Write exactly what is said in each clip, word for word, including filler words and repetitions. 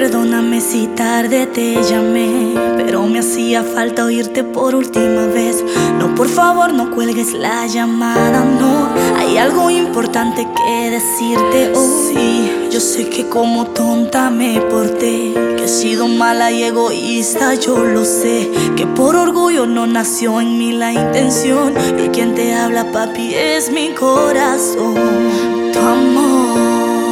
Perdóname si tarde te llamé, pero me hacía falta oírte por última vez. No, por favor, no cuelgues la llamada, no. Hay algo importante que decirte hoy. Sí, yo sé que como tonta me porté, que he sido mala y egoísta, yo lo sé. Que por orgullo no nació en mí la intención. Y quien te habla, papi, es mi corazón. Tu amor,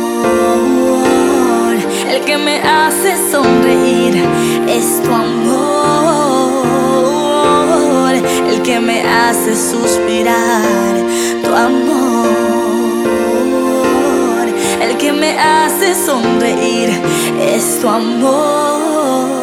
el que me hace sonreír, es tu amor, el que me hace suspirar. Tu amor, el que me hace sonreír, es tu amor.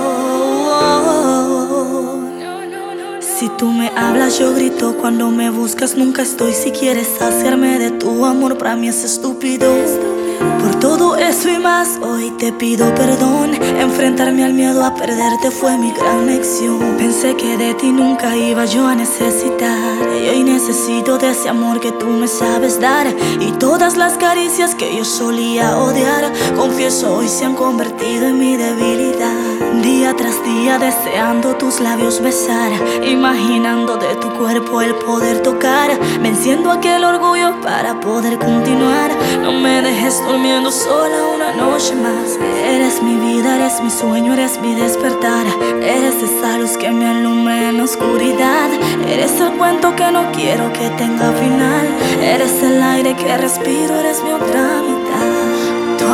Si tú me hablas yo grito, cuando me buscas nunca estoy. Si quieres hacerme de tu amor, para mí es estúpido. Por todo eso y más, hoy te pido perdón. Enfrentarme al miedo a perderte fue mi gran lección. Pensé que de ti nunca iba yo a necesitar, y hoy necesito de ese amor que tú me sabes dar. Y todas las caricias que yo solía odiar, confieso hoy se han convertido en mi debilidad. Día tras día deseando tus labios besar, imaginando de tu cuerpo el poder tocar, venciendo aquel orgullo para poder continuar. No me dejes durmiendo sola una noche más. Eres mi vida, eres mi sueño, eres mi despertar. Eres esa luz que me alumbra en la oscuridad. Eres el cuento que no quiero que tenga final. Eres el aire que respiro, eres mi otra mitad. Tu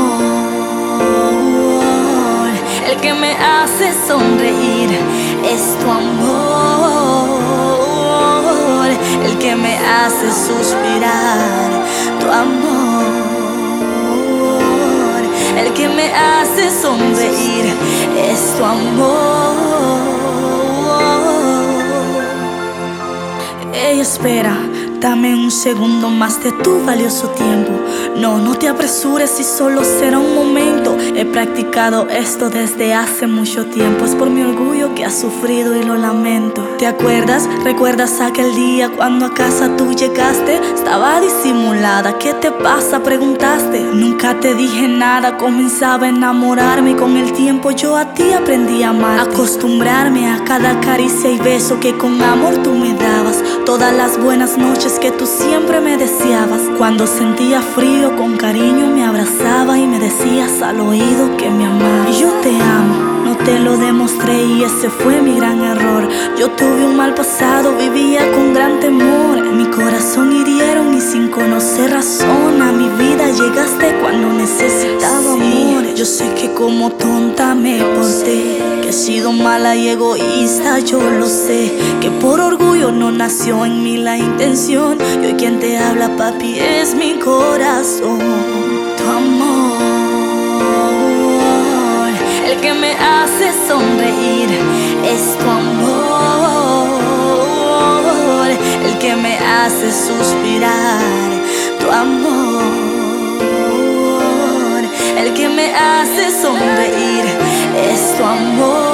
amor, el que me hace sonreír, es tu amor, el que me hace suspirar. Tu amor, el que me hace sonreír, es tu amor. Ella espera, dame un segundo más de tu valioso tiempo. No, no te apresures si solo será un momento. He practicado esto desde hace mucho tiempo. Es por mi orgullo que has sufrido y lo lamento. ¿Te acuerdas? ¿Recuerdas aquel día cuando a casa tú llegaste? Estaba disimulada, ¿qué te pasa? Preguntaste. Nunca te dije nada, comenzaba a enamorarme. Y con el tiempo yo a ti aprendí a amar, acostumbrarme a cada caricia y beso que con amor tú me dabas. Todas las buenas noches que tú siempre me deseabas. Cuando sentía frío, con cariño me abrazaba y me decías al oído que me amabas. Y yo te amo, no te lo demostré y ese fue mi gran error. Yo tuve un mal pasado, vivía con gran temor. Mi corazón hirieron y sin conocer razón a mi vida llegaste cuando necesitaba amor. Yo sé que como tonta me porté, que he sido mala y egoísta, yo lo sé. Que por orgullo no nació en mí la intención. Y hoy quien te habla, papi, es mi corazón. Tu amor, el que me hace sonreír, es tu amor, el que me hace suspirar. Tu amor, el que me hace sonreír, es tu amor.